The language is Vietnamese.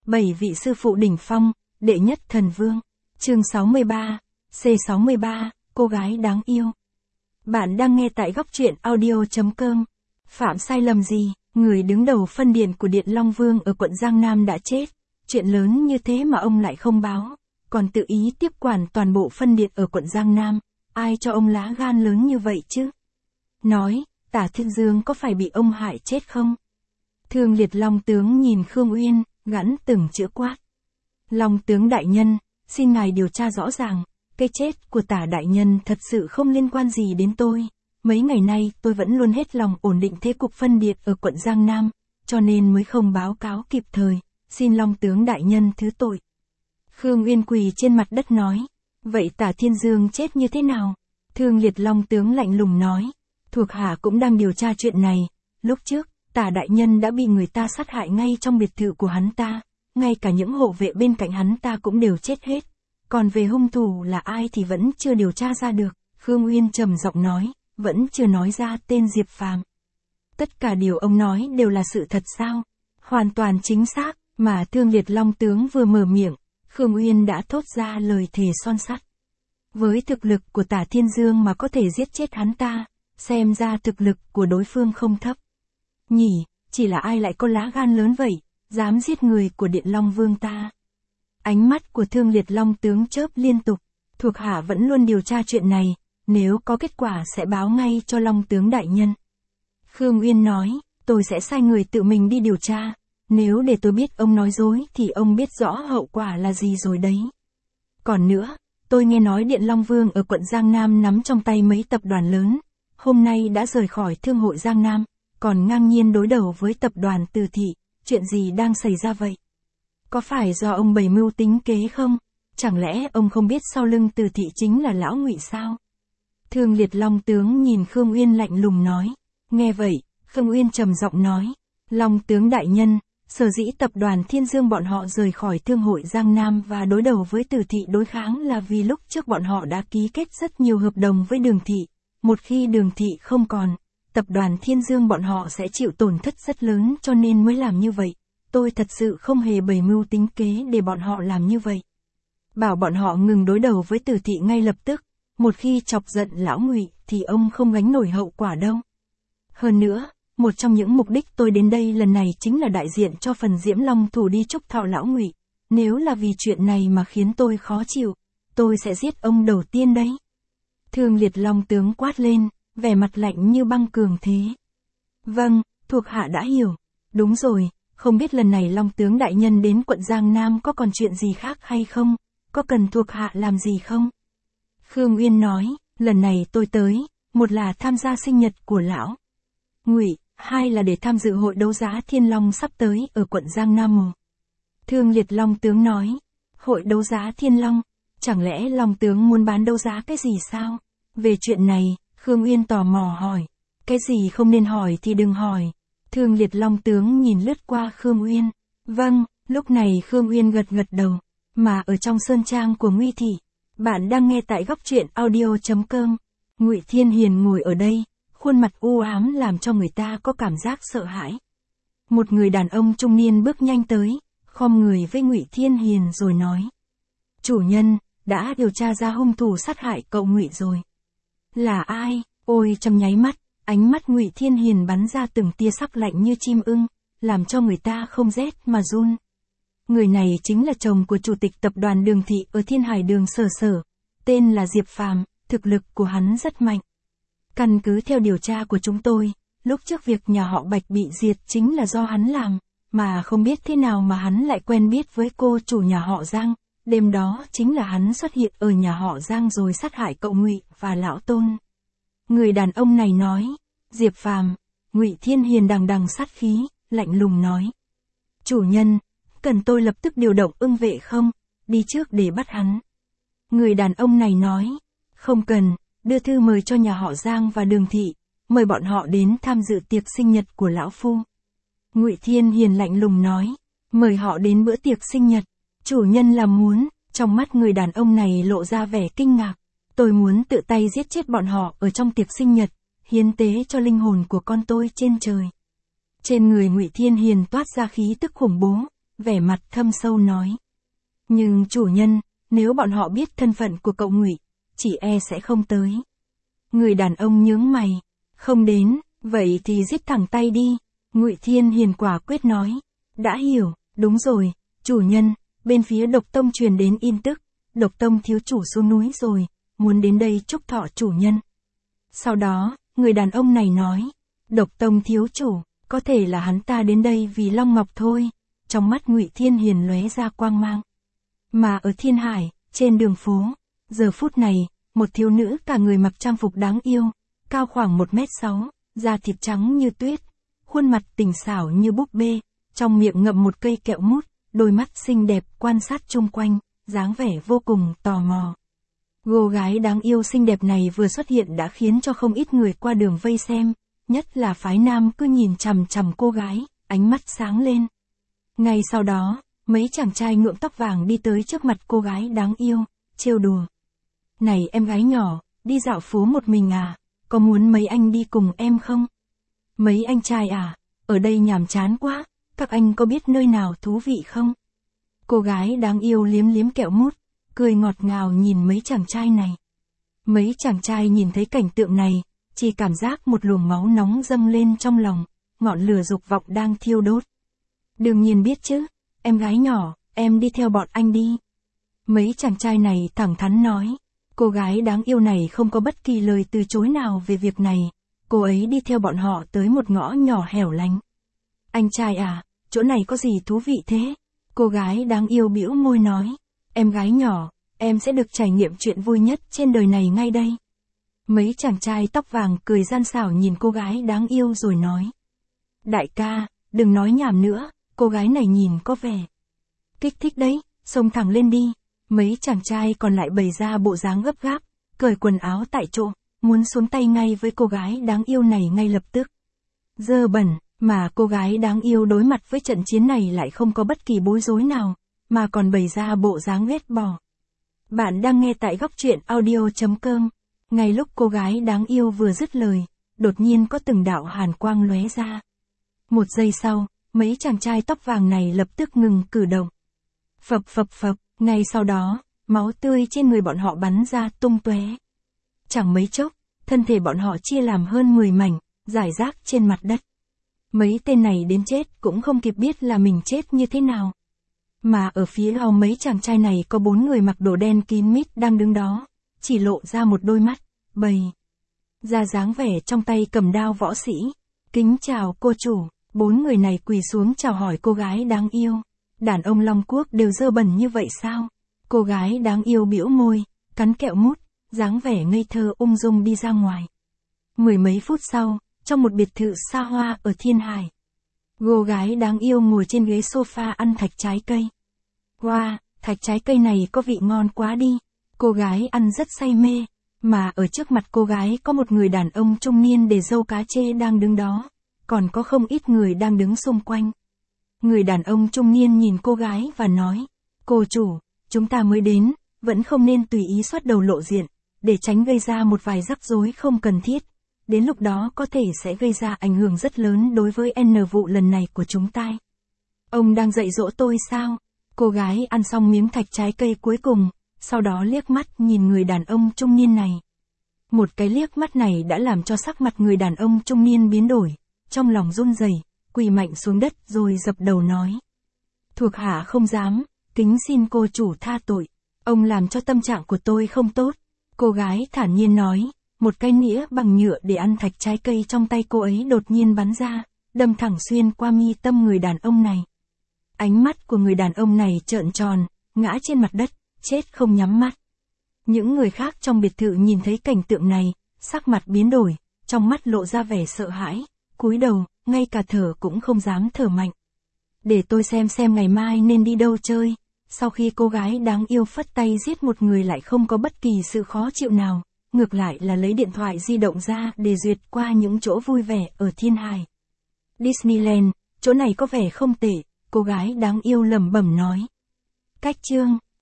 7 vị sư phụ đỉnh phong, đệ nhất thần vương. Chương 63, C63, cô gái đáng yêu. Bạn đang nghe tại góc truyện audio.com. Phạm sai lầm gì, người đứng đầu phân điện của Điện Long Vương ở quận Giang Nam đã chết. Chuyện lớn như thế mà ông lại không báo, còn tự ý tiếp quản toàn bộ phân điện ở quận Giang Nam. Ai cho ông lá gan lớn như vậy chứ? Nói, Tả Thiên Dương có phải bị ông hại chết không? Thương Liệt Long tướng nhìn Khương Uyên, gắn từng chữ quát. Long tướng đại nhân, xin ngài điều tra rõ ràng, cái chết của Tả đại nhân thật sự không liên quan gì đến tôi. Mấy ngày nay tôi vẫn luôn hết lòng ổn định thế cục phân điện ở quận Giang Nam, cho nên mới không báo cáo kịp thời, xin Long tướng đại nhân thứ tội. Khương Uyên quỳ trên mặt đất nói, vậy Tả Thiên Dương chết như thế nào? Thương Liệt Long tướng lạnh lùng nói, thuộc hạ cũng đang điều tra chuyện này, lúc trước, Tả đại nhân đã bị người ta sát hại ngay trong biệt thự của hắn ta, ngay cả những hộ vệ bên cạnh hắn ta cũng đều chết hết. Còn về hung thủ là ai thì vẫn chưa điều tra ra được, Khương Uyên trầm giọng nói, vẫn chưa nói ra tên Diệp Phàm. Tất cả điều ông nói đều là sự thật sao? Hoàn toàn chính xác, mà Thương Liệt Long tướng vừa mở miệng, Khương Uyên đã thốt ra lời thề son sắt. Với thực lực của Tả Thiên Dương mà có thể giết chết hắn ta, xem ra thực lực của đối phương không thấp. Nhỉ, chỉ là ai lại có lá gan lớn vậy, dám giết người của Điện Long Vương ta. Ánh mắt của Thương Liệt Long tướng chớp liên tục, thuộc hạ vẫn luôn điều tra chuyện này, nếu có kết quả sẽ báo ngay cho Long tướng đại nhân. Khương Uyên nói, tôi sẽ sai người tự mình đi điều tra, nếu để tôi biết ông nói dối thì ông biết rõ hậu quả là gì rồi đấy. Còn nữa, tôi nghe nói Điện Long Vương ở quận Giang Nam nắm trong tay mấy tập đoàn lớn, hôm nay đã rời khỏi Thương hội Giang Nam, còn ngang nhiên đối đầu với tập đoàn Từ Thị, chuyện gì đang xảy ra vậy? Có phải do ông bày mưu tính kế không? Chẳng lẽ ông không biết sau lưng Từ Thị chính là lão Ngụy sao? Thương Liệt Long tướng nhìn Khương Uyên lạnh lùng nói. Nghe vậy, Khương Uyên trầm giọng nói, Long tướng đại nhân, sở dĩ tập đoàn Thiên Dương bọn họ rời khỏi Thương hội Giang Nam và đối đầu với Từ Thị đối kháng là vì lúc trước bọn họ đã ký kết rất nhiều hợp đồng với Đường Thị. Một khi Đường Thị không còn, tập đoàn Thiên Dương bọn họ sẽ chịu tổn thất rất lớn cho nên mới làm như vậy. Tôi thật sự không hề bày mưu tính kế để bọn họ làm như vậy. Bảo bọn họ ngừng đối đầu với Từ Thị ngay lập tức, một khi chọc giận lão Ngụy thì ông không gánh nổi hậu quả đâu. Hơn nữa, một trong những mục đích tôi đến đây lần này chính là đại diện cho phần Diễm Long thủ đi chúc thọ lão Ngụy. Nếu là vì chuyện này mà khiến tôi khó chịu, tôi sẽ giết ông đầu tiên đấy. Thương Liệt Long tướng quát lên, vẻ mặt lạnh như băng cường thế. Vâng, thuộc hạ đã hiểu. Đúng rồi, không biết lần này Long tướng đại nhân đến quận Giang Nam có còn chuyện gì khác hay không? Có cần thuộc hạ làm gì không? Khương Uyên nói, lần này tôi tới, một là tham gia sinh nhật của lão Ngụy, hai là để tham dự hội đấu giá Thiên Long sắp tới ở quận Giang Nam. Thương Liệt Long tướng nói, hội đấu giá Thiên Long, chẳng lẽ Long tướng muốn bán đấu giá cái gì sao? Về chuyện này, Khương Uyên tò mò hỏi, cái gì không nên hỏi thì đừng hỏi. Thương Liệt Long tướng nhìn lướt qua Khương Uyên. Vâng, lúc này Khương Uyên gật gật đầu, mà ở trong sơn trang của Nguy Thị. Bạn đang nghe tại góc truyện audio.com. Ngụy Thiên Hiền ngồi ở đây, khuôn mặt u ám làm cho người ta có cảm giác sợ hãi. Một người đàn ông trung niên bước nhanh tới, khom người với Ngụy Thiên Hiền rồi nói. Chủ nhân, đã điều tra ra hung thủ sát hại cậu Ngụy rồi. Là ai? Ôi trong nháy mắt, ánh mắt Ngụy Thiên Hiền bắn ra từng tia sắc lạnh như chim ưng, làm cho người ta không rét mà run. Người này chính là chồng của chủ tịch tập đoàn Đường Thị ở Thiên Hải Đường Sở Sở, tên là Diệp Phàm, thực lực của hắn rất mạnh. Căn cứ theo điều tra của chúng tôi, lúc trước việc nhà họ Bạch bị diệt chính là do hắn làm, mà không biết thế nào mà hắn lại quen biết với cô chủ nhà họ Giang, đêm đó chính là hắn xuất hiện ở nhà họ Giang rồi sát hại cậu Ngụy và lão Tôn. Người đàn ông này nói, Diệp Phàm, Ngụy Thiên Hiền đằng đằng sát khí, lạnh lùng nói. Chủ nhân, cần tôi lập tức điều động ưng vệ không, đi trước để bắt hắn. Người đàn ông này nói, không cần, đưa thư mời cho nhà họ Giang và Đường Thị, mời bọn họ đến tham dự tiệc sinh nhật của lão phu. Ngụy Thiên Hiền lạnh lùng nói, mời họ đến bữa tiệc sinh nhật, chủ nhân là muốn, trong mắt người đàn ông này lộ ra vẻ kinh ngạc. Tôi muốn tự tay giết chết bọn họ ở trong tiệc sinh nhật, hiến tế cho linh hồn của con tôi trên trời. Trên người Ngụy Thiên Hiền toát ra khí tức khủng bố, vẻ mặt thâm sâu nói. Nhưng chủ nhân, nếu bọn họ biết thân phận của cậu Ngụy, chỉ e sẽ không tới. Người đàn ông nhướng mày, không đến, vậy thì giết thẳng tay đi. Ngụy Thiên Hiền quả quyết nói. Đã hiểu, đúng rồi, chủ nhân, bên phía Độc Tông truyền đến in tức, Độc Tông thiếu chủ xuống núi rồi, muốn đến đây chúc thọ chủ nhân. Sau đó, người đàn ông này nói, Độc Tông thiếu chủ, có thể là hắn ta đến đây vì Long Ngọc thôi. Trong mắt Ngụy Thiên Hiền lóe ra quang mang. Mà ở Thiên Hải, trên đường phố, giờ phút này, một thiếu nữ cả người mặc trang phục đáng yêu, cao khoảng 1m6, da thịt trắng như tuyết, khuôn mặt tình xảo như búp bê, trong miệng ngậm một cây kẹo mút, đôi mắt xinh đẹp quan sát chung quanh, dáng vẻ vô cùng tò mò. Cô gái đáng yêu xinh đẹp này vừa xuất hiện đã khiến cho không ít người qua đường vây xem, nhất là phái nam cứ nhìn chằm chằm cô gái, ánh mắt sáng lên. Ngay sau đó, mấy chàng trai nhuộm tóc vàng đi tới trước mặt cô gái đáng yêu, trêu đùa. Này em gái nhỏ, đi dạo phố một mình à, có muốn mấy anh đi cùng em không? Mấy anh trai à, ở đây nhàm chán quá, các anh có biết nơi nào thú vị không? Cô gái đáng yêu liếm liếm kẹo mút, cười ngọt ngào nhìn mấy chàng trai này. Mấy chàng trai nhìn thấy cảnh tượng này, chỉ cảm giác một luồng máu nóng dâng lên trong lòng, ngọn lửa dục vọng đang thiêu đốt. Đương nhiên biết chứ, em gái nhỏ, em đi theo bọn anh đi. Mấy chàng trai này thẳng thắn nói. Cô gái đáng yêu này không có bất kỳ lời từ chối nào về việc này, cô ấy đi theo bọn họ tới một ngõ nhỏ hẻo lánh. Anh trai à, chỗ này có gì thú vị thế? Cô gái đáng yêu bĩu môi nói. Em gái nhỏ, em sẽ được trải nghiệm chuyện vui nhất trên đời này ngay đây. Mấy chàng trai tóc vàng cười gian xảo nhìn cô gái đáng yêu rồi nói. Đại ca, đừng nói nhảm nữa, cô gái này nhìn có vẻ kích thích đấy, xông thẳng lên đi. Mấy chàng trai còn lại bày ra bộ dáng gấp gáp, cởi quần áo tại chỗ, muốn xuống tay ngay với cô gái đáng yêu này ngay lập tức. Dơ bẩn, mà cô gái đáng yêu đối mặt với trận chiến này lại không có bất kỳ bối rối nào, mà còn bày ra bộ dáng ghét bỏ. Bạn đang nghe tại góc truyện audio.com. Ngay lúc cô gái đáng yêu vừa dứt lời, đột nhiên có từng đạo hàn quang lóe ra. Một giây sau, mấy chàng trai tóc vàng này lập tức ngừng cử động. Phập phập phập. Ngay sau đó, máu tươi trên người bọn họ bắn ra tung tóe. Chẳng mấy chốc, thân thể bọn họ chia làm hơn 10 mảnh, rải rác trên mặt đất. Mấy tên này đến chết cũng không kịp biết là mình chết như thế nào. Mà ở phía sau mấy chàng trai này có 4 người mặc đồ đen kín mít đang đứng đó, chỉ lộ ra một đôi mắt, bầy ra dáng vẻ trong tay cầm đao võ sĩ. Kính chào cô chủ, 4 người này quỳ xuống chào hỏi cô gái đáng yêu. Đàn ông Long Quốc đều dơ bẩn như vậy sao? Cô gái đáng yêu bĩu môi, cắn kẹo mút, dáng vẻ ngây thơ ung dung đi ra ngoài. Mười mấy phút sau, trong một biệt thự xa hoa ở Thiên Hải, cô gái đáng yêu ngồi trên ghế sofa ăn thạch trái cây. Wow, thạch trái cây này có vị ngon quá đi. Cô gái ăn rất say mê, mà ở trước mặt cô gái có một người đàn ông trung niên để râu cá chê đang đứng đó, còn có không ít người đang đứng xung quanh. Người đàn ông trung niên nhìn cô gái và nói, cô chủ, chúng ta mới đến, vẫn không nên tùy ý xuất đầu lộ diện, để tránh gây ra một vài rắc rối không cần thiết. Đến lúc đó có thể sẽ gây ra ảnh hưởng rất lớn đối với N vụ lần này của chúng ta. Ông đang dạy dỗ tôi sao? Cô gái ăn xong miếng thạch trái cây cuối cùng, sau đó liếc mắt nhìn người đàn ông trung niên này. Một cái liếc mắt này đã làm cho sắc mặt người đàn ông trung niên biến đổi, trong lòng run rẩy, quỳ mạnh xuống đất rồi dập đầu nói. Thuộc hạ không dám, kính xin cô chủ tha tội, ông làm cho tâm trạng của tôi không tốt. Cô gái thản nhiên nói, một cái nĩa bằng nhựa để ăn thạch trái cây trong tay cô ấy đột nhiên bắn ra, đâm thẳng xuyên qua mi tâm người đàn ông này. Ánh mắt của người đàn ông này trợn tròn, ngã trên mặt đất, chết không nhắm mắt. Những người khác trong biệt thự nhìn thấy cảnh tượng này, sắc mặt biến đổi, trong mắt lộ ra vẻ sợ hãi, cúi đầu, ngay cả thở cũng không dám thở mạnh. Để tôi xem ngày mai nên đi đâu chơi. Sau khi cô gái đáng yêu phất tay giết một người lại không có bất kỳ sự khó chịu nào, ngược lại là lấy điện thoại di động ra để duyệt qua những chỗ vui vẻ ở Thiên Hải. Disneyland, chỗ này có vẻ không tệ, cô gái đáng yêu lẩm bẩm nói. Cách chương